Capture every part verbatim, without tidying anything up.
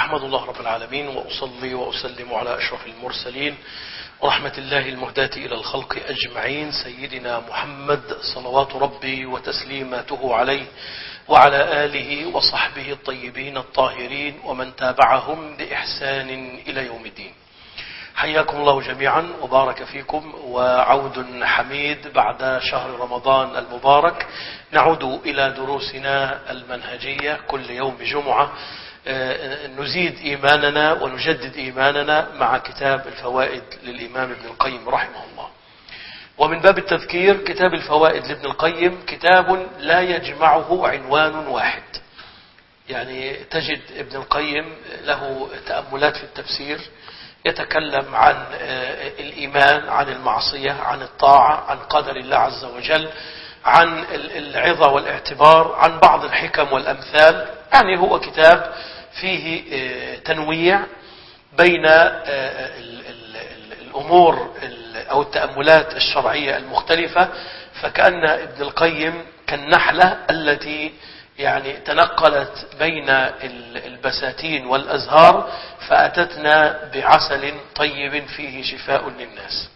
أحمد الله رب العالمين وأصلي وأسلم على أشرف المرسلين ورحمة الله المهداة إلى الخلق أجمعين سيدنا محمد صلوات ربي وتسليماته عليه وعلى آله وصحبه الطيبين الطاهرين ومن تابعهم بإحسان إلى يوم الدين. حياكم الله جميعا وبارك فيكم، وعود حميد بعد شهر رمضان المبارك. نعود إلى دروسنا المنهجية كل يوم جمعة، نزيد إيماننا ونجدد إيماننا مع كتاب الفوائد للإمام ابن القيم رحمه الله. ومن باب التذكير، كتاب الفوائد لابن القيم كتاب لا يجمعه عنوان واحد. يعني تجد ابن القيم له تأملات في التفسير، يتكلم عن الإيمان، عن المعصية، عن الطاعة، عن قدر الله عز وجل، عن العظة والاعتبار، عن بعض الحكم والأمثال. يعني هو كتاب فيه تنويع بين الأمور أو التأملات الشرعية المختلفة، فكأن ابن القيم كالنحلة التي يعني تنقلت بين البساتين والأزهار فأتتنا بعسل طيب فيه شفاء للناس.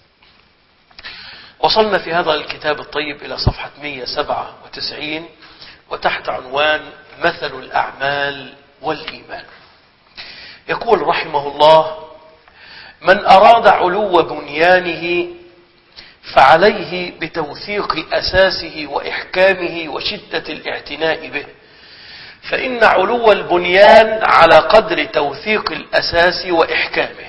وصلنا في هذا الكتاب الطيب إلى صفحة مئة وسبعة وتسعين وتحت عنوان مثل الأعمال والإيمان. يقول رحمه الله: من أراد علو بنيانه فعليه بتوثيق أساسه وإحكامه وشدة الاعتناء به، فإن علو البنيان على قدر توثيق الأساس وإحكامه.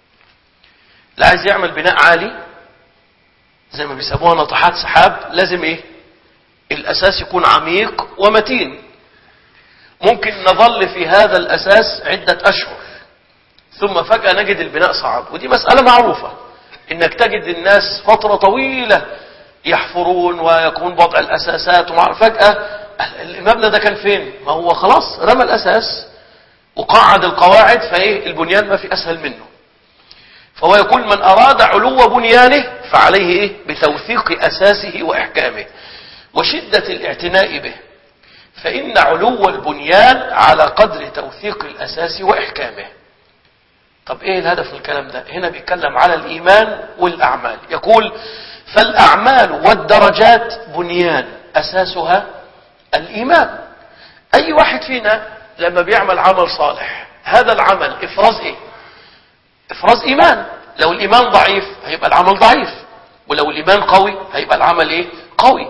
لا عايز يعمل بناء عالي زي ما بيسموها ناطحات سحاب، لازم ايه؟ الأساس يكون عميق ومتين. ممكن نظل في هذا الأساس عدة أشهر ثم فجأة نجد البناء صعب، ودي مسألة معروفة، إنك تجد الناس فترة طويلة يحفرون ويكون وضع الأساسات، وفجأة المبنى ده كان فين؟ ما هو خلاص رمى الأساس وقعد القواعد، فإيه البنيان ما في أسهل منه. فهو يقول: من أراد علو بنيانه فعليه إيه؟ بتوثيق أساسه وإحكامه وشدة الاعتناء به، فإن علو البنيان على قدر توثيق الأساس وإحكامه. طب إيه الهدف من الكلام ده؟ هنا بيتكلم على الإيمان والأعمال. يقول: فالأعمال والدرجات بنيان أساسها الإيمان. أي واحد فينا لما بيعمل عمل صالح، هذا العمل إفراز إيه؟ إفراز إيمان. لو الإيمان ضعيف هيبقى العمل ضعيف، ولو الإيمان قوي هيبقى العمل إيه؟ قوي.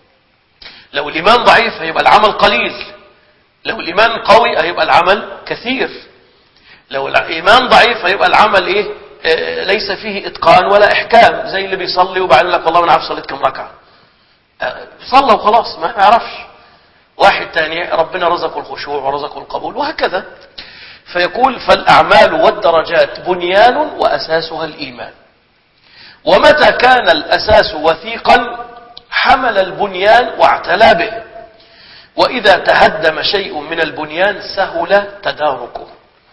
لو الإيمان ضعيف هيبقى العمل قليل، لو الإيمان قوي هيبقى العمل كثير. لو الإيمان ضعيف هيبقى العمل إيه؟ آه ليس فيه إتقان ولا إحكام، زي اللي بيصلي وبعدين لك والله ما عارف صليت كم ركعة، آه صلى وخلاص ما يعرفش. واحد تاني ربنا رزقه الخشوع ورزقه القبول، وهكذا. فيقول: فالأعمال والدرجات بنيان وأساسها الإيمان، ومتى كان الأساس وثيقا حمل البنيان واعتلى به، وإذا تهدم شيء من البنيان سهل تداركه،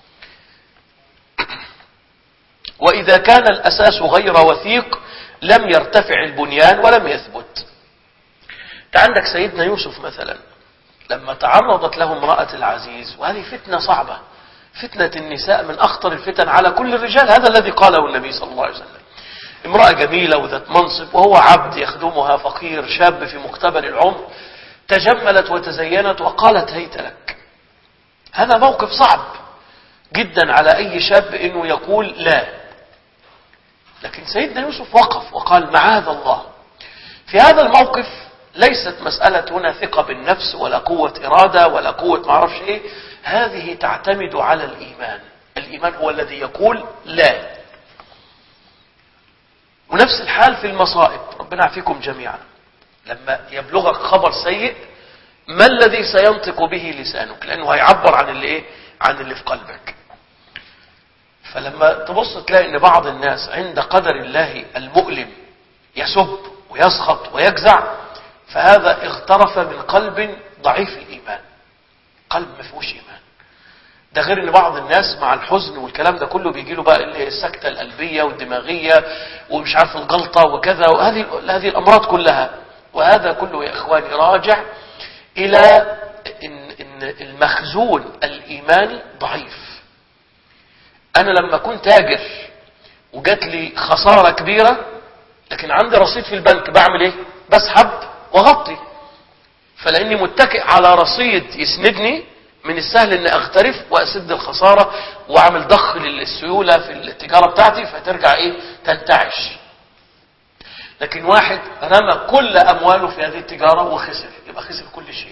وإذا كان الأساس غير وثيق لم يرتفع البنيان ولم يثبت. عندك سيدنا يوسف مثلا لما تعرضت له امرأة العزيز، وهذه فتنة صعبة، فتنة النساء من أخطر الفتن على كل الرجال، هذا الذي قاله النبي صلى الله عليه وسلم. امرأة جميلة وذات منصب وهو عبد يخدمها فقير شاب في مقتبل العمر، تجملت وتزينت وقالت هيت لك. هذا موقف صعب جدا على أي شاب إنه يقول لا، لكن سيدنا يوسف وقف وقال معاذ الله. في هذا الموقف ليست مسألة هنا ثقة بالنفس ولا قوة إرادة ولا قوة معرفش إيه، هذه تعتمد على الإيمان. الإيمان هو الذي يقول لا. ونفس الحال في المصائب، ربنا يعافيكم جميعا. لما يبلغك خبر سيء، ما الذي سينطق به لسانك؟ لأنه هيعبر عن اللي إيه؟ عن اللي في قلبك. فلما تبص تلاقي ان بعض الناس عند قدر الله المؤلم يسب ويسخط ويجزع، فهذا اغترف من قلب ضعيف الإيمان، قلب ما فيهوش إيمان. ده غير ان بعض الناس مع الحزن والكلام ده كله بيجي له بقى السكتة القلبية والدماغية ومش عارف الجلطة وكذا، وهذه هذه الأمراض كلها. وهذا كله يا إخواني راجع إلى إن إن المخزون الإيماني ضعيف. أنا لما كنت تاجر وجات لي خسارة كبيرة لكن عندي رصيد في البنك، بعمل ايه؟ بسحب وغطي. فلاني متكئ على رصيد يسندني، من السهل ان اغترف واسد الخسارة واعمل ضخ للسيولة في التجارة بتاعتي فترجع ايه؟ تنتعش. لكن واحد رمى كل امواله في هذه التجارة وخسر، يبقى خسر كل شيء.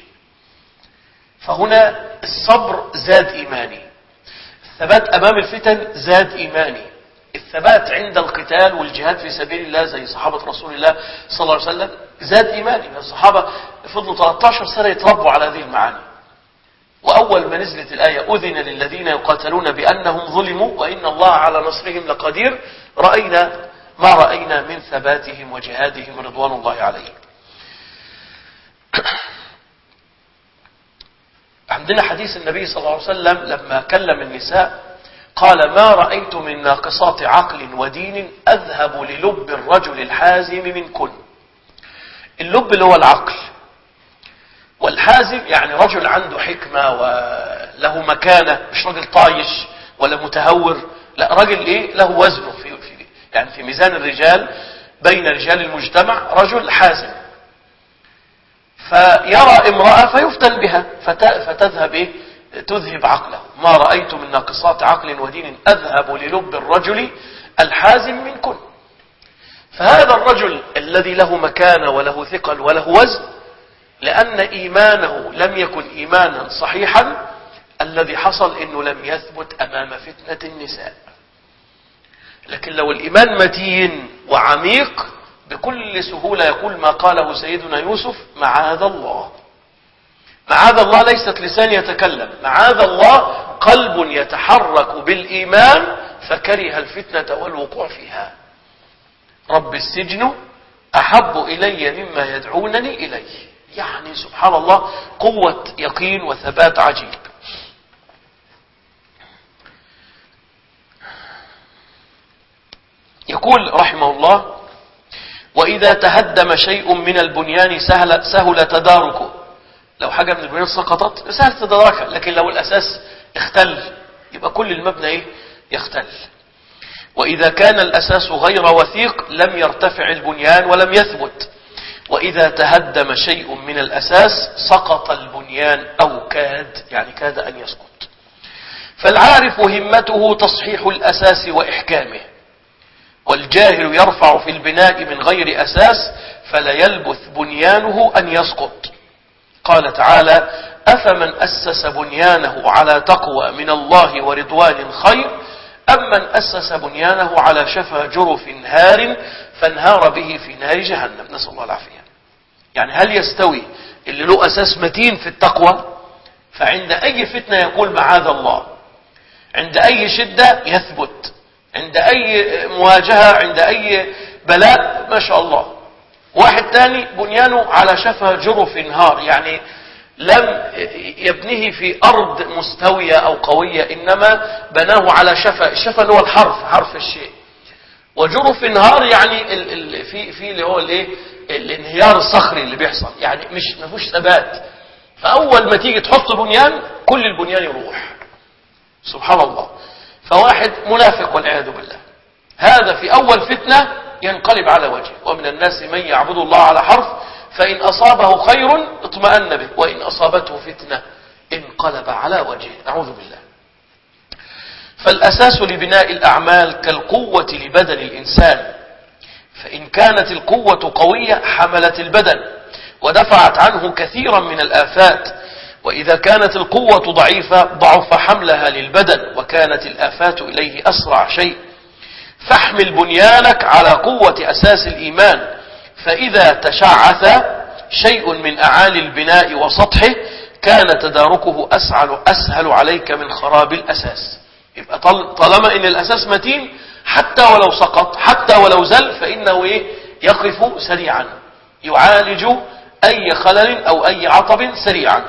فهنا الصبر زاد ايماني، الثبات امام الفتن زاد ايماني، الثبات عند القتال والجهاد في سبيل الله زي صحابة رسول الله صلى الله عليه وسلم زاد إيماني. الصحابة فضلوا ثلاثة عشر سنة يتربوا على هذه المعاني. وأول ما نزلت الآية أذن للذين يقاتلون بأنهم ظلموا وإن الله على نصرهم لقدير، رأينا ما رأينا من ثباتهم وجهادهم رضوان الله عليهم. عندنا حديث النبي صلى الله عليه وسلم لما كلم النساء قال: ما رأيت من ناقصات عقل ودين أذهب للب الرجل الحازم منكن. اللب اللي هو العقل، والحازم يعني رجل عنده حكمة وله مكانة، مش راجل طايش ولا متهور، لا راجل ايه له وزنه في, في يعني في ميزان الرجال بين رجال المجتمع، رجل حازم. فيرى امرأة فيفتن بها فتذهب ايه تذهب عقله. ما رأيت من ناقصات عقل ودين أذهب للب الرجل الحازم منكن. فهذا الرجل الذي له مكانة وله ثقل وله وزن، لأن إيمانه لم يكن إيمانا صحيحا، الذي حصل إنه لم يثبت أمام فتنة النساء. لكن لو الإيمان متين وعميق بكل سهولة يقول ما قاله سيدنا يوسف: معاذ الله. معاذ الله ليست لسان يتكلم، معاذ الله قلب يتحرك بالإيمان فكره الفتنة والوقوع فيها. رب السجن أحب إلي مما يدعونني إليه. يعني سبحان الله قوة يقين وثبات عجيب. يقول رحمه الله: وإذا تهدم شيء من البنيان سهل, سهل تداركه. لو حاجة من البنيان سقطت سهل تداركها، لكن لو الأساس اختل يبقى كل المبنى ايه يختل. وإذا كان الأساس غير وثيق لم يرتفع البنيان ولم يثبت. وإذا تهدم شيء من الأساس سقط البنيان أو كاد، يعني كاد أن يسقط. فالعارف همته تصحيح الأساس وإحكامه، والجاهل يرفع في البناء من غير أساس فلا يلبث بنيانه أن يسقط. قال تعالى: أفمن أسس بنيانه على تقوى من الله ورضوان خير أم من أسس بنيانه على شفا جرف هار فانهار به في نار جهنم، نسأل الله العافية. يعني هل يستوي اللي له أساس متين في التقوى فعند أي فتنة يقول معاذ الله، عند أي شدة يثبت، عند أي مواجهة، عند أي بلاء ما شاء الله. واحد تاني بنيانه على شفا جرف هار، يعني لم يبنيه في أرض مستوية أو قوية، إنما بناه على شفا. الشفا اللي هو الحرف، حرف الشيء. وجرف نهار يعني ال ال في في اللي هو الايه الانهيار الصخري اللي بيحصل، يعني مش ما فيهوش ثبات. فأول ما تيجي تحط بنيان كل البنيان يروح. سبحان الله. فواحد منافق والعياذ بالله، هذا في أول فتنة ينقلب على وجهه. ومن الناس من يعبد الله على حرف فإن أصابه خير اطمأن به وإن أصابته فتنة انقلب على وجهه. أعوذ بالله. فالأساس لبناء الأعمال كالقوة لبدن الإنسان، فإن كانت القوة قوية حملت البدن ودفعت عنه كثيرا من الآفات، وإذا كانت القوة ضعيفة ضعف حملها للبدن وكانت الآفات إليه أسرع شيء. فاحمل بنيانك على قوة أساس الإيمان، فإذا تشعث شيء من أعالي البناء وسطحه كان تداركه أسهل, أسهل عليك من خراب الأساس. يبقى طالما إن الأساس متين حتى ولو سقط حتى ولو زل فإنه إيه يقف سريعا، يعالج أي خلل أو أي عطب سريعا.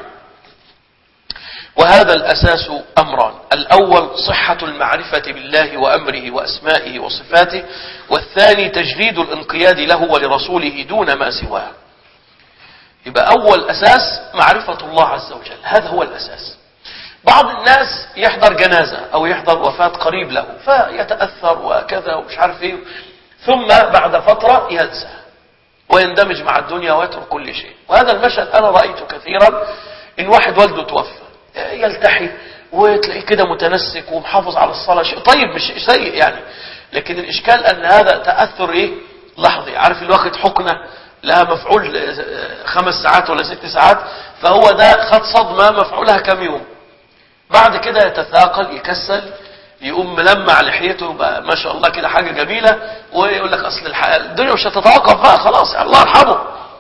وهذا الأساس أمران: الأول صحة المعرفة بالله وأمره وأسمائه وصفاته، والثاني تجريد الانقياد له ولرسوله دون ما سواه. يبقى أول أساس معرفة الله عز وجل، هذا هو الأساس. بعض الناس يحضر جنازة أو يحضر وفاة قريب له فيتأثر وكذا ومش عارف ايه، ثم بعد فترة ينسى ويندمج مع الدنيا ويترك كل شيء. وهذا المشهد أنا رأيته كثيرا، إن واحد والده توفى يلتحي وتلاقيه كده متنسك ومحافظ على الصلاة، شيء طيب مش سيء يعني، لكن الإشكال أن هذا تأثر إيه لحظي. عارف الوقت حقنة لها مفعول خمس ساعات ولا ست ساعات، فهو ده خد صدمة مفعولها كم يوم، بعد كده يتثاقل يكسل يقوم ملمع لحيته بقى ما شاء الله كده حاجة جميلة، ويقول لك أصل الدنيا مش هتتوقف بقى خلاص يعني الله يرحمه.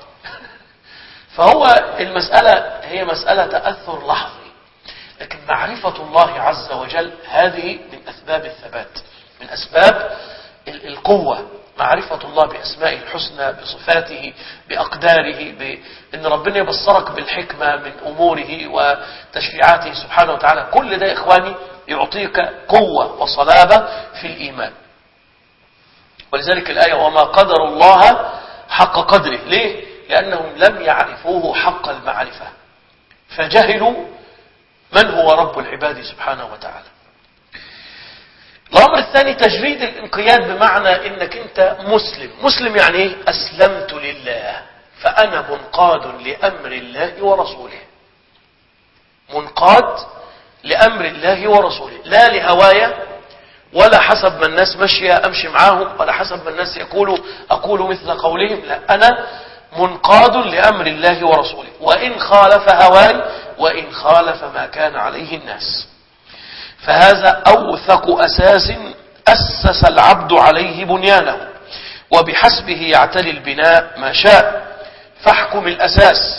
فهو المسألة هي مسألة تأثر لحظي، لكن معرفة الله عز وجل هذه من أسباب الثبات، من أسباب القوة. معرفة الله بأسمائه الحسنى، بصفاته، بأقداره، بأن ربنا يبصرك بالحكمة من أموره وتشريعاته سبحانه وتعالى، كل ده يا إخواني يعطيك قوة وصلابة في الإيمان. ولذلك الآية وما قدر الله حق قدره، ليه؟ لأنهم لم يعرفوه حق المعرفة فجهلوا من هو رب العباد سبحانه وتعالى. الأمر الثاني تجريد الانقياد، بمعنى انك انت مسلم. مسلم يعني ايه؟ اسلمت لله، فانا منقاد لامر الله ورسوله، منقاد لامر الله ورسوله، لا لهوايا ولا حسب ما الناس ماشيه امشي معاهم، ولا حسب ما الناس يقولوا اقول مثل قولهم، لا، انا منقاد لامر الله ورسوله، وان خالف هواي وان خالف ما كان عليه الناس. فهذا أوثق أساس أسس العبد عليه بنيانه، وبحسبه يعتلي البناء ما شاء. فاحكم الأساس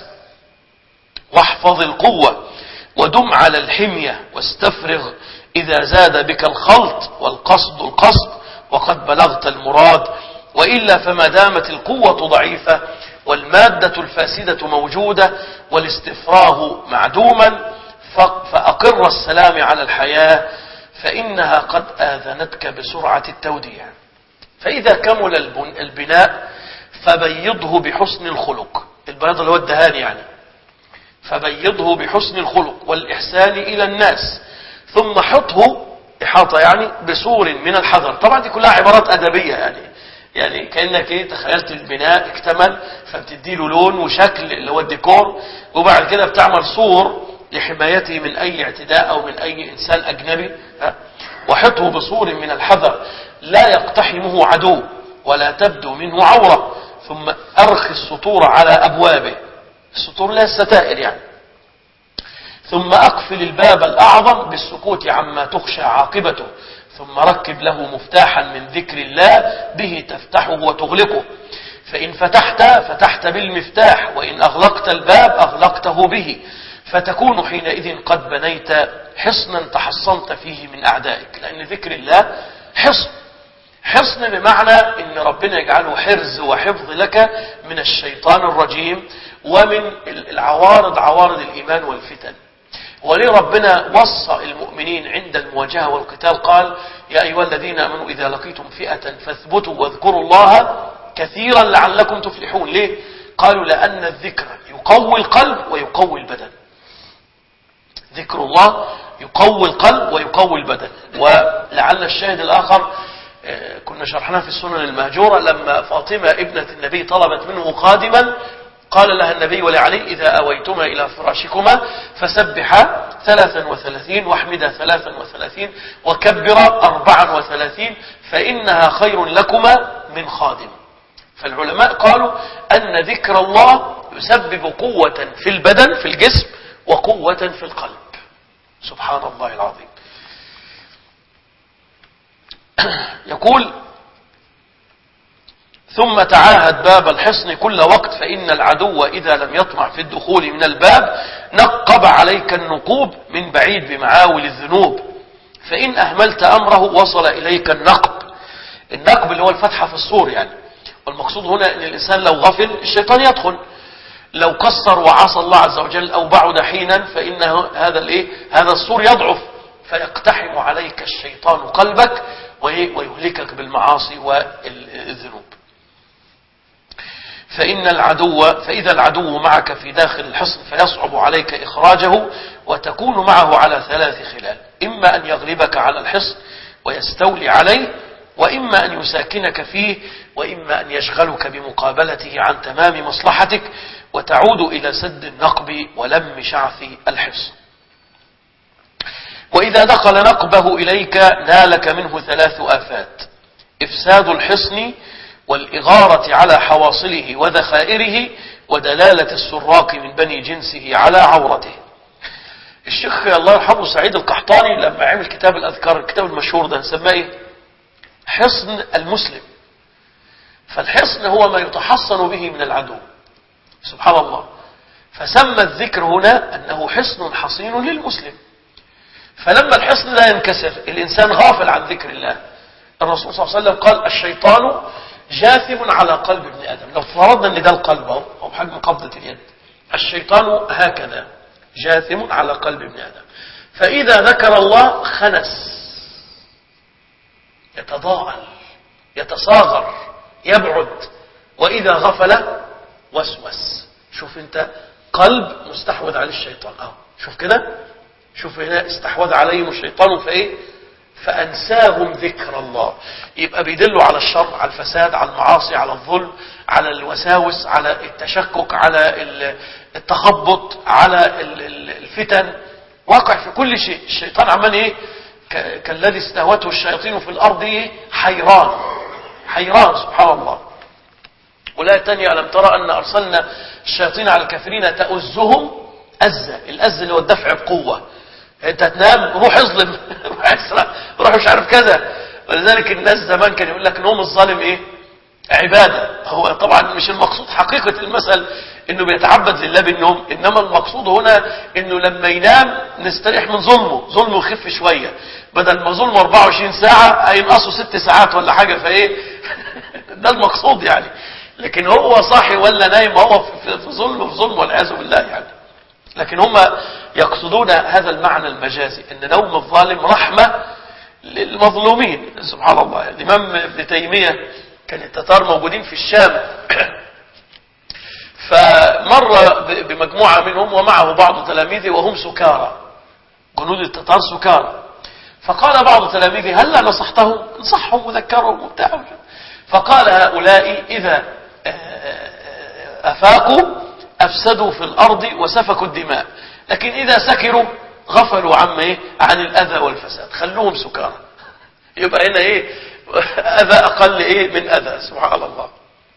واحفظ القوة ودم على الحمية، واستفرغ إذا زاد بك الخلط، والقصد القصد وقد بلغت المراد، وإلا فما دامت القوة ضعيفة والمادة الفاسدة موجودة والاستفراغ معدوما فأقر السلام على الحياة، فإنها قد آذنتك بسرعة التوديع. فإذا كمل البناء فبيضه بحسن الخلق، البياض اللي هو الدهان يعني، فبيضه بحسن الخلق والإحسان إلى الناس، ثم حطه إحاطة يعني بسور من الحذر. طبعا دي كلها عبارات أدبية يعني، يعني كأنك ايه تخيلت البناء اكتمل فبتديله لون وشكل اللي هو الديكور، وبعد كده بتعمل سور لحمايته من أي اعتداء أو من أي إنسان أجنبي. وحطه بصور من الحذر لا يقتحمه عدو ولا تبدو منه عورة، ثم أرخي السطور على أبوابه، السطور لا الستائر يعني، ثم أقفل الباب الأعظم بالسكوت عما تخشى عاقبته، ثم ركب له مفتاحا من ذكر الله به تفتحه وتغلقه، فإن فتحت فتحت بالمفتاح، وإن أغلقت الباب أغلقته به، فتكون حينئذ قد بنيت حصنا تحصنت فيه من أعدائك. لأن ذكر الله حصن، حصن بمعنى أن ربنا يجعله حرز وحفظ لك من الشيطان الرجيم ومن العوارض، عوارض الإيمان والفتن. وليه ربنا وصى المؤمنين عند المواجهة والقتال قال يا أيها الذين آمنوا إذا لقيتم فئة فاثبتوا واذكروا الله كثيرا لعلكم تفلحون. ليه؟ قالوا لأن الذكر يقوي القلب ويقوي البدن، ذكر الله يقوي القلب ويقوي البدن. ولعل الشاهد الآخر كنا شرحناه في السنن المهجورة، لما فاطمة ابنة النبي طلبت منه خادما قال لها النبي ولعلي إذا أويتما إلى فراشكما فسبحا ثلاثا وثلاثين واحمدا ثلاثا وثلاثين وكبرا أربعا وثلاثين فإنها خير لكما من خادم. فالعلماء قالوا أن ذكر الله يسبب قوة في البدن في الجسم وقوة في القلب. سبحان الله العظيم. يقول ثم تعاهد باب الحصن كل وقت، فإن العدو إذا لم يطمع في الدخول من الباب نقب عليك النقوب من بعيد بمعاول الذنوب، فإن أهملت أمره وصل إليك النقب. النقب اللي هو الفتحة في السور يعني، والمقصود هنا أن الإنسان لو غفل الشيطان يدخل، لو قصر وعصى الله عز وجل أو بعد حينا فإن هذا الإيه هذا السور يضعف فيقتحم عليك الشيطان قلبك ويهلكك بالمعاصي والذنوب. فإن العدو فإذا العدو معك في داخل الحصن فيصعب عليك إخراجه، وتكون معه على ثلاث خلال: إما أن يغلبك على الحصن ويستولي عليه، وإما أن يساكنك فيه، وإما أن يشغلك بمقابلته عن تمام مصلحتك، وتعود إلى سد النقب ولم شعث الحصن. وإذا دخل نقبه إليك نالك منه ثلاث آفات: إفساد الحصن، والإغارة على حواصله وذخائره، ودلالة السراق من بني جنسه على عورته. الشيخ الله يرحمه سعيد القحطاني لما عمل كتاب الأذكار، الكتاب المشهور ده نسميه إيه؟ حصن المسلم. فالحصن هو ما يتحصن به من العدو، سبحان الله. فسمى الذكر هنا أنه حصن حصين للمسلم. فلما الحصن لا ينكسر، الإنسان غافل عن ذكر الله. الرسول صلى الله عليه وسلم قال: الشيطان جاثم على قلب ابن آدم. لو فرضنا أن ده القلب أو بحجم قبضة اليد، الشيطان هكذا جاثم على قلب ابن آدم، فإذا ذكر الله خنس، يتضاءل، يتصاغر، يبعد، وإذا غفل وسوس. شوف انت قلب مستحوذ عليه الشيطان، اه شوف كده، شوف هنا استحوذ عليهم الشيطان فايه فأنساهم ذكر الله. يبقى بيدلوا على الشر، على الفساد، على المعاصي، على الظلم، على الوساوس، على التشكك، على التخبط، على الفتن، واقع في كل شيء. الشيطان عمال ايه كالذي استهوته الشياطين في الأرض ايه حيران، حيران سبحان الله. ولا تانية: ألم ترى أن أرسلنا الشياطين على الكافرين تأزهم أزة. الأز اللي هو الدفع بقوة. انت تنام روح اظلم، روح اسرق، روح مش عارف كذا. ولذلك الناس زمان كان يقول لك نوم الظالم ايه عبادة. هو طبعا مش المقصود حقيقة المثل انه بيتعبد لله بالنوم، انما المقصود هنا انه لما ينام نستريح من ظلمه، ظلمه يخف شوية، بدل ما ظلمه أربعة وعشرين ساعة هينقصوا ست ساعات ولا حاجة. فايه ده المقصود يعني. لكن هو صاحي ولا نايم هو في ظلم في ظلم والعياذ بالله يعني. لكن هم يقصدون هذا المعنى المجازي، ان نوم الظالم رحمة للمظلومين. سبحان الله. الإمام ابن تيمية كان التتار موجودين في الشام، فمر بمجموعة منهم ومعه بعض تلاميذه وهم سكارى، جنود التتار سكارى. فقال بعض تلاميذه: هل نصحتهم؟ نصحهم وذكرهم وبتاع. فقال: هؤلاء إذا أفاقوا أفسدوا في الأرض وسفكوا الدماء، لكن إذا سكروا غفلوا عن إيه؟ عن الأذى والفساد. خلوهم سكارى. يبقى هنا إيه أذى أقل إيه من أذى. سبحان الله.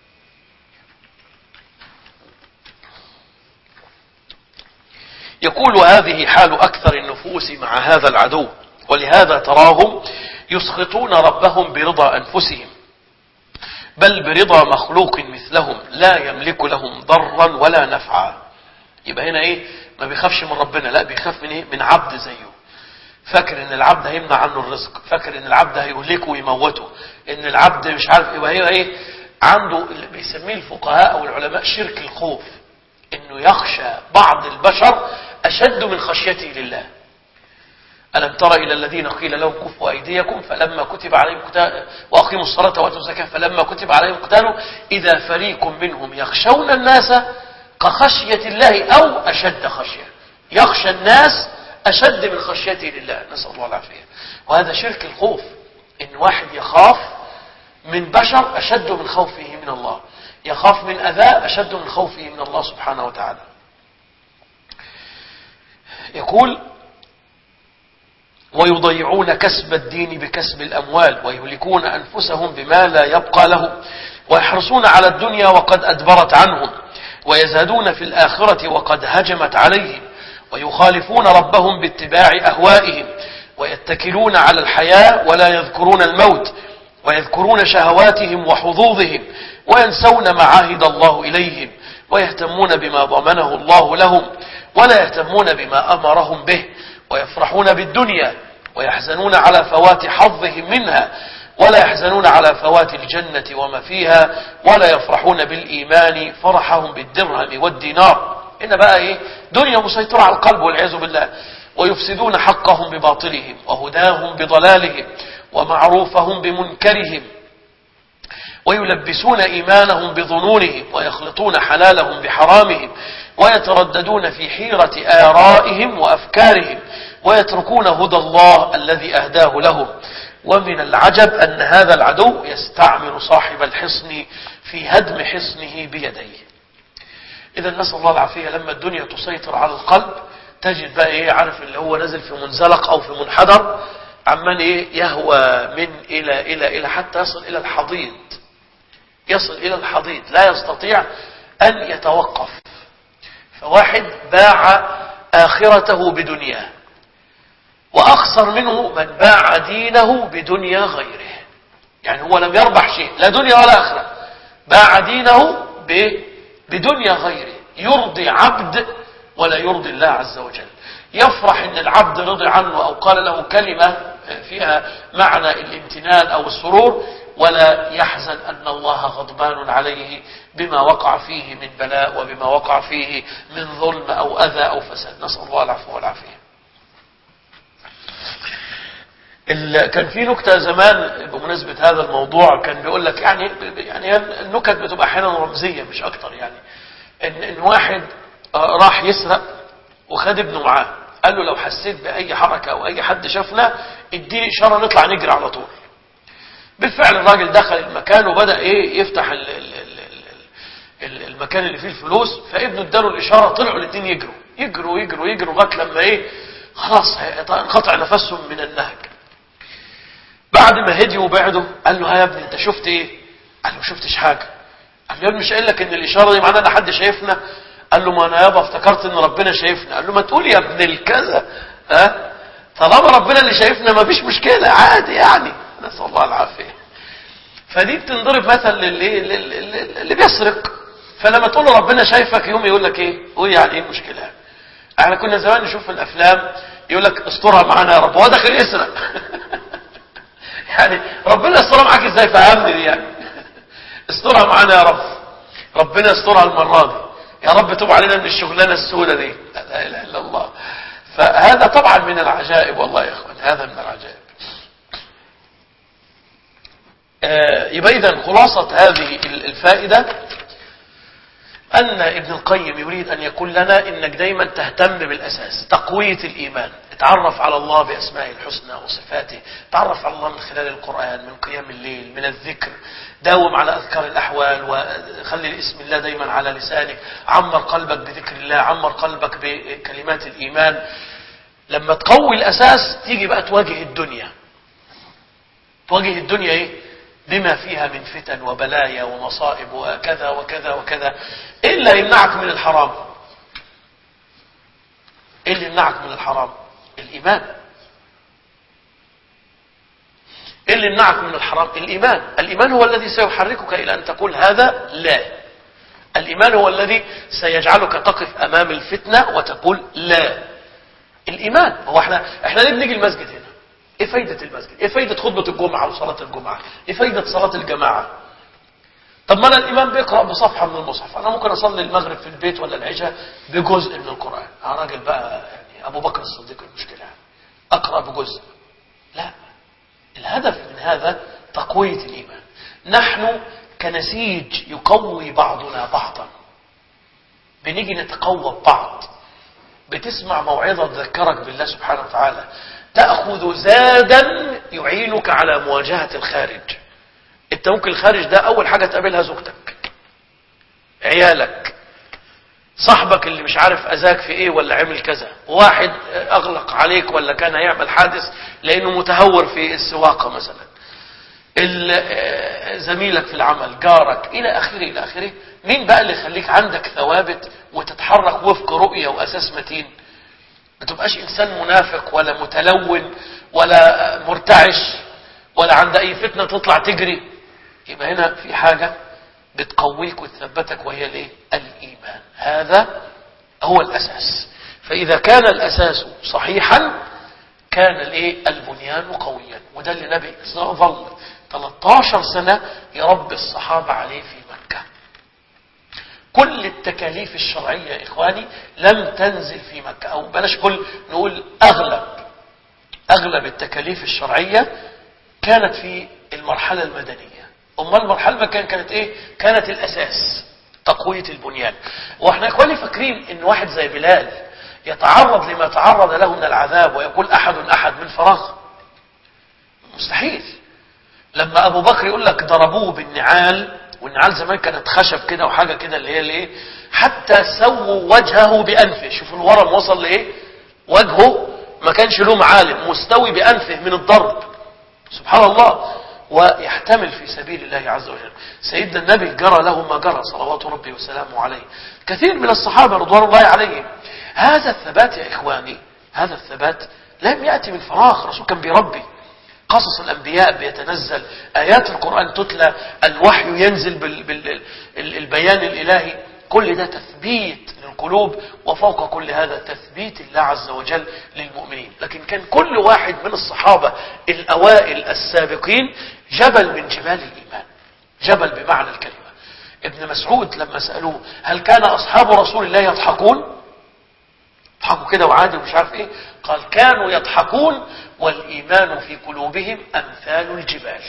يقول: هذه حال أكثر النفوس مع هذا العدو، ولهذا تراهم يسخطون ربهم برضا أنفسهم، بل برضا مخلوق مثلهم لا يملك لهم ضرا ولا نفعا. يبقى هنا ايه ما بيخافش من ربنا، لا بيخاف من ايه من عبد زيه. فاكر ان العبد هيمنع عنه الرزق، فاكر ان العبد هيهلكه ويموته، ان العبد مش عارف. يبقى هي ايه عنده اللي بيسميه الفقهاء او العلماء شرك الخوف، انه يخشى بعض البشر اشد من خشيته لله. ألم تر إلى الذين قيل لهم كفوا أيديكم فلما كتب عليهم قتال وأقيموا الصلاة وآتوا الزكاة فلما كتب عليهم قتالوا إذا فريق منهم يخشون الناس كخشية الله أو أشد خشية. يخشى الناس أشد من خشيته لله، نسأل الله العافية. وهذا شرك الخوف، إن واحد يخاف من بشر أشد من خوفه من الله، يخاف من أذى أشد من خوفه من الله سبحانه وتعالى. يقول: ويضيعون كسب الدين بكسب الأموال، ويهلكون أنفسهم بما لا يبقى لهم، ويحرصون على الدنيا وقد أدبرت عنهم، ويزهدون في الآخرة وقد هجمت عليهم، ويخالفون ربهم باتباع أهوائهم، ويتكلون على الحياة ولا يذكرون الموت، ويذكرون شهواتهم وحظوظهم، وينسون ما عاهد الله إليهم، ويهتمون بما ضمنه الله لهم ولا يهتمون بما أمرهم به، ويفرحون بالدنيا ويحزنون على فوات حظهم منها، ولا يحزنون على فوات الجنة وما فيها، ولا يفرحون بالإيمان فرحهم بالدرهم والدينار. إن بقى إيه دنيا مسيطرة على القلب والعياذ بالله. ويفسدون حقهم بباطلهم، وهداهم بضلالهم، ومعروفهم بمنكرهم، ويلبسون إيمانهم بظنونهم ويخلطون حلالهم بحرامهم ويترددون في حيرة آرائهم وأفكارهم ويتركون هدى الله الذي أهداه لهم. ومن العجب أن هذا العدو يستعمل صاحب الحصن في هدم حصنه بيديه. إذا نسأل الله العافية. لما الدنيا تسيطر على القلب تجد بقى إيه، عارف اللي هو نزل في منزلق أو في منحدر، عمال إيه يهوى من إلى إلى إلى حتى يصل إلى الحضيض، يصل إلى الحضيض لا يستطيع أن يتوقف. فواحد باع آخرته بدنياه، وأخسر منه من باع دينه بدنيا غيره. يعني هو لم يربح شيء، لا دنيا ولا آخرة، باع دينه بدنيا غيره، يرضي عبد ولا يرضي الله عز وجل. يفرح ان العبد رضي عنه او قال له كلمة فيها معنى الامتنان او السرور، ولا يحزن ان الله غضبان عليه بما وقع فيه من بلاء وبما وقع فيه من ظلم او اذى او فساد. نسأل الله العفو والعافية. كان في نكتة زمان بمناسبة هذا الموضوع، كان بيقول لك يعني يعني النكت بتبقى احيانا رمزية مش اكتر، يعني ان, إن واحد راح يسرق وخد ابنه معاه، قال له لو حسيت بأي حركة أو أي حد شافنا اديني إشارة نطلع نجري على طول. بالفعل الراجل دخل المكان وبدأ إيه يفتح ال ال ال المكان اللي فيه الفلوس، فابنه اداله الإشارة، طلعوا الاثنين يجروا يجروا يجروا يجروا لغاية لما إيه خلاص انقطع نفسهم من النهج. بعد ما هديوا وبعدوا قال له ها يا ابني انت شفت ايه؟ قال له ما شفتش حاجة. قال له يا ابني مش قايل لك ان الإشارة دي معناها ان حد شايفنا؟ قال له ما انا يابا افتكرت ان ربنا شايفنا. قال له ما تقول يا ابن الكذا، ها طالما ربنا اللي شايفنا ما فيش مشكلة عادي يعني. نسأل الله العافية. فدي بتنضرب مثل للي اللي بيسرق، فلما تقول له ربنا شايفك يوم يقول لك ايه؟ قول يعني ايه المشكلة؟ احنا كنا زمان نشوف في الافلام يقول لك استرها معانا يا رب، هو داخل يسرق يعني ربنا يسترها معاك ازاي؟ فهمني دي يعني استرها معانا يا رب، ربنا يسترها المرة دي يا رب، توب علينا من الشغلانة السوداء دي. لا اله الا الله. فهذا طبعا من العجائب والله يا اخوان، هذا من العجائب. آه يبقى اذا خلاصة هذه الفائدة أن ابن القيم يريد أن يقول لنا إنك دايما تهتم بالأساس، تقوية الإيمان. تعرف على الله بأسمائه الحسنى وصفاته، تعرف على الله من خلال القرآن، من قيام الليل، من الذكر، داوم على أذكار الأحوال وخلي الاسم الله دايما على لسانك، عمر قلبك بذكر الله، عمر قلبك بكلمات الإيمان. لما تقوي الأساس تيجي بقى تواجه الدنيا. تواجه الدنيا إيه؟ بما فيها من فتن وبلايا ومصائب وكذا وكذا وكذا. إيه اللي يمنعك من الحرام؟ إيه اللي يمنعك من الحرام؟ الإيمان. إيه اللي يمنعك من الحرام؟ الإيمان. الإيمان هو الذي سيحركك إلى أن تقول هذا لا. الإيمان هو الذي سيجعلك تقف أمام الفتنة وتقول لا. الإيمان هو احنا احنا ليه بنيجي المسجد هنا؟ ايه فايدة المسجد؟ ايه فايدة خطبة الجمعة وصلاة الجمعة؟ ايه فايدة صلاة الجماعة؟ طب ما انا الامام بيقرأ بصفحة من المصحف، انا ممكن اصلي المغرب في البيت ولا العشاء بجزء من القرآن. انا راجل بقى يعني ابو بكر الصديق المشكلة، اقرأ بجزء. لا، الهدف من هذا تقوية الايمان. نحن كنسيج يقوي بعضنا بعضا، بنيجي نتقوى ببعض. بتسمع موعظة تذكرك بالله سبحانه وتعالى، تأخذ زادا يعينك على مواجهة الخارج. انت ممكن الخارج ده اول حاجة تقابلها زوجتك، عيالك، صاحبك اللي مش عارف اذاك في ايه ولا عمل كذا، واحد اغلق عليك ولا كان هيعمل حادث لانه متهور في السواقة مثلا، زميلك في العمل، جارك، الى اخره الى اخره. مين بقى اللي يخليك عندك ثوابت وتتحرك وفق رؤية واساس متين؟ ما تبقاش انسان منافق ولا متلون ولا مرتعش ولا عند اي فتنة تطلع تجري. يبقى هنا في حاجة بتقويك وتثبتك، وهي الايه؟ الايمان. هذا هو الاساس. فاذا كان الاساس صحيحا كان الايه؟ البنيان قويا. وده اللي النبي ظل ثلاثة عشر سنة يربي الصحابة عليه في مكة. كل التكاليف الشرعية يا إخواني لم تنزل في مكة، أو بلاش كل، نقول أغلب أغلب التكاليف الشرعية كانت في المرحلة المدنية. امال المرحله ما كان كانت ايه؟ كانت الاساس تقويه البنيان. واحنا يا اخواني فاكرين ان واحد زي بلال يتعرض لما تعرض له من العذاب ويقول احد احد من فراغ؟ مستحيل. لما ابو بكر يقول لك ضربوه بالنعال، والنعال زمان كانت خشب كده وحاجه كده اللي هي الايه، حتى سووا وجهه بانفه. شوفوا الورم وصل لايه، وجهه ما كانش له معالم، مستوي بانفه من الضرب. سبحان الله. ويحتمل في سبيل الله عز وجل. سيدنا النبي جرى له ما جرى صلوات ربي وسلامه عليه. كثير من الصحابه رضوان الله عليهم. هذا الثبات يا اخواني، هذا الثبات لم ياتي من فراغ. الرسول كان بيربي. قصص الأنبياء بيتنزل، آيات القرآن تتلى، الوحي ينزل بالبيان الإلهي. كل ده تثبيت للقلوب، وفوق كل هذا تثبيت الله عز وجل للمؤمنين. لكن كان كل واحد من الصحابة الأوائل السابقين جبل من جبال الإيمان، جبل بمعنى الكلمة. ابن مسعود لما سألوه هل كان أصحاب رسول الله يضحكون؟ يضحكوا كده وعادي ومش عارف ايه؟ قال كانوا يضحكون والإيمان في قلوبهم أمثال الجبال.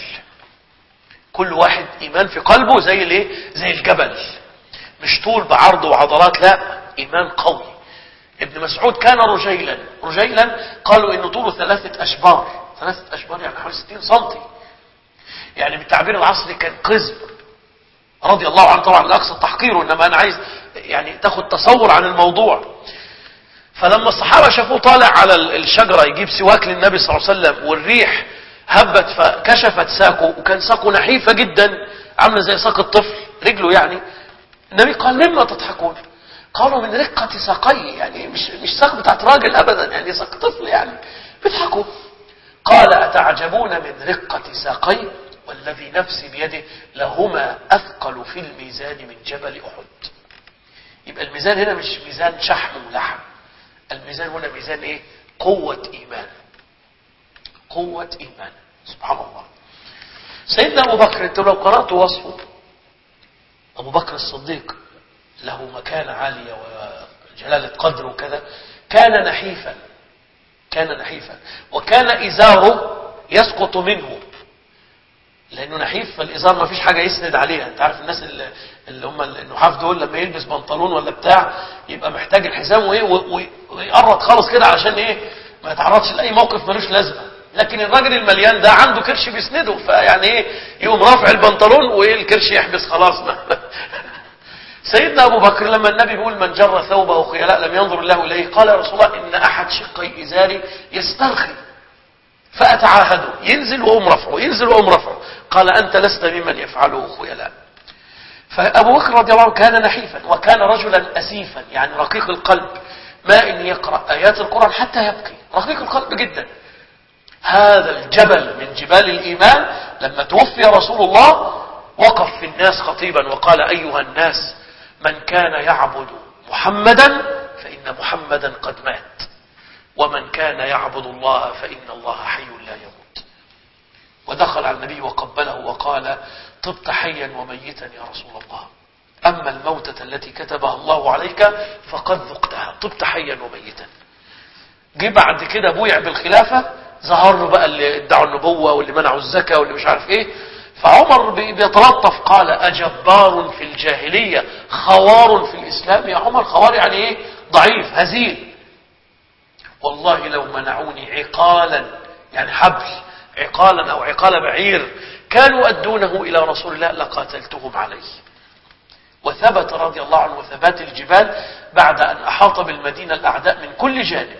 كل واحد إيمان في قلبه زي الايه؟ زي الجبل، مش طول بعرض وعضلات، لا، إيمان قوي. ابن مسعود كان رجيلا. رجيلا قالوا إنه طوله ثلاثة أشبار. ثلاثة أشبار يعني حوالي ستين سنتي، يعني بالتعبير العصري كان قزم رضي الله عنه. طبعا الأقصى تحقيره، إنما أنا عايز يعني تاخد تصور عن الموضوع. فلما الصحابة شافوه طالع على الشجرة يجيب سواك للنبي صلى الله عليه وسلم، والريح هبت فكشفت ساقه، وكان ساقه نحيفة جدا عاملة زي ساق الطفل، رجله يعني. النبي قال مما تضحكون؟ قالوا من رقة ساقيه، يعني مش مش ساق بتاعت راجل أبدا، يعني ساق طفل يعني. بيضحكوا. قال أتعجبون من رقة ساقيه والذي نفسي بيده لهما أثقل في الميزان من جبل أحد. يبقى الميزان هنا مش ميزان شحم ولحم، الميزان هنا ميزان ايه؟ قوة ايمان. قوة ايمان. سبحان الله. سيدنا ابو بكر انتوا لو قرأتوا وصفه، ابو بكر الصديق له مكانة عالية وجلالة قدر وكذا، كان نحيفا. كان نحيفا وكان ازاره يسقط منه، لانه نحيف فالازار ما فيش حاجة يسند عليها. انت عارف الناس اللي, اللي هم النحاف دول لما يلبس بنطلون ولا بتاع يبقى محتاج الحزام وايه ويقرط خالص كده علشان ايه ما يتعرضش لاي موقف ملوش لازمه. لكن الراجل المليان ده عنده كرش بيسنده، فيعني ايه يقوم رافع البنطلون وايه الكرش يحبس خلاص. سيدنا ابو بكر لما النبي بيقول من جر ثوبه خيلاء لم ينظر الله اليه، قال يا رسول الله ان احد شقي ازاري يسترخي فأتعاهده، ينزل وأم رفعه، ينزل وأم رفعه. قال أنت لست ممن يفعله خيلاء. فأبو بكر رضي الله عنه كان نحيفا وكان رجلا أسيفا، يعني رقيق القلب، ما إن يقرأ آيات القرآن حتى يبكي، رقيق القلب جدا. هذا الجبل من جبال الإيمان لما توفي رسول الله وقف في الناس خطيبا وقال أيها الناس من كان يعبد محمدا فإن محمدا قد مات، ومن كان يعبد الله فإن الله حي لا يموت. ودخل على النبي وقبله وقال طبت حيا وميتا يا رسول الله، أما الموتة التي كتبها الله عليك فقد ذقتها، طبت حيا وميتا. جه بعد كده بويع بالخلافة، ظهر له بقى اللي ادعوا النبوة واللي منعوا الزكاة واللي مش عارف ايه. فعمر بيتلطف قال أجبار في الجاهلية خوار في الإسلام. يا عمر خوار يعني ايه؟ ضعيف هزيل. والله لو منعوني عقالا، يعني حبل عقالا أو عقال بعير كانوا أدونه إلى رسول الله لقاتلتهم عليه. وثبت رضي الله عنه ثبات الجبال بعد أن أحاط بالمدينة الأعداء من كل جانب،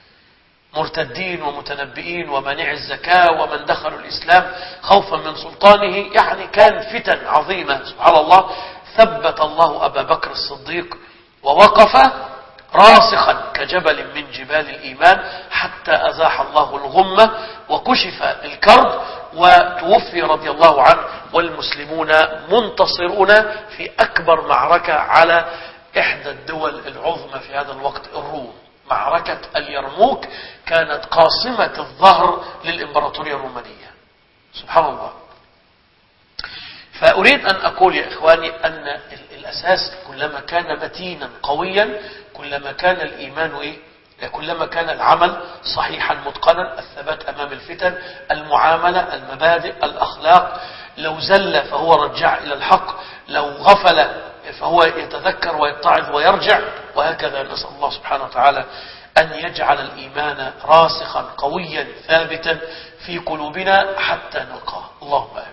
مرتدين ومتنبئين ومانع الزكاة ومن دخلوا الإسلام خوفا من سلطانه. يعني كان فتن عظيمة. سبحان الله. ثبت الله أبا بكر الصديق ووقف راسخا كجبل من جبال الإيمان حتى أزاح الله الغمة وكشف الكرب، وتوفي رضي الله عنه والمسلمون منتصرون في أكبر معركة على إحدى الدول العظمى في هذا الوقت، الروم. معركة اليرموك كانت قاصمة الظهر للإمبراطورية الرومانية. سبحان الله. فأريد أن أقول يا إخواني أن الأساس كلما كان متينا قويا كلما كان الإيمان إيه؟ كلما كان العمل صحيحا متقنا، الثبات أمام الفتن، المعاملة، المبادئ، الأخلاق، لو زل فهو رجع إلى الحق، لو غفل فهو يتذكر ويتعظ ويرجع، وهكذا. نسأل الله سبحانه وتعالى أن يجعل الإيمان راسخا قويا ثابتا في قلوبنا حتى نلقاه. اللهم آمين.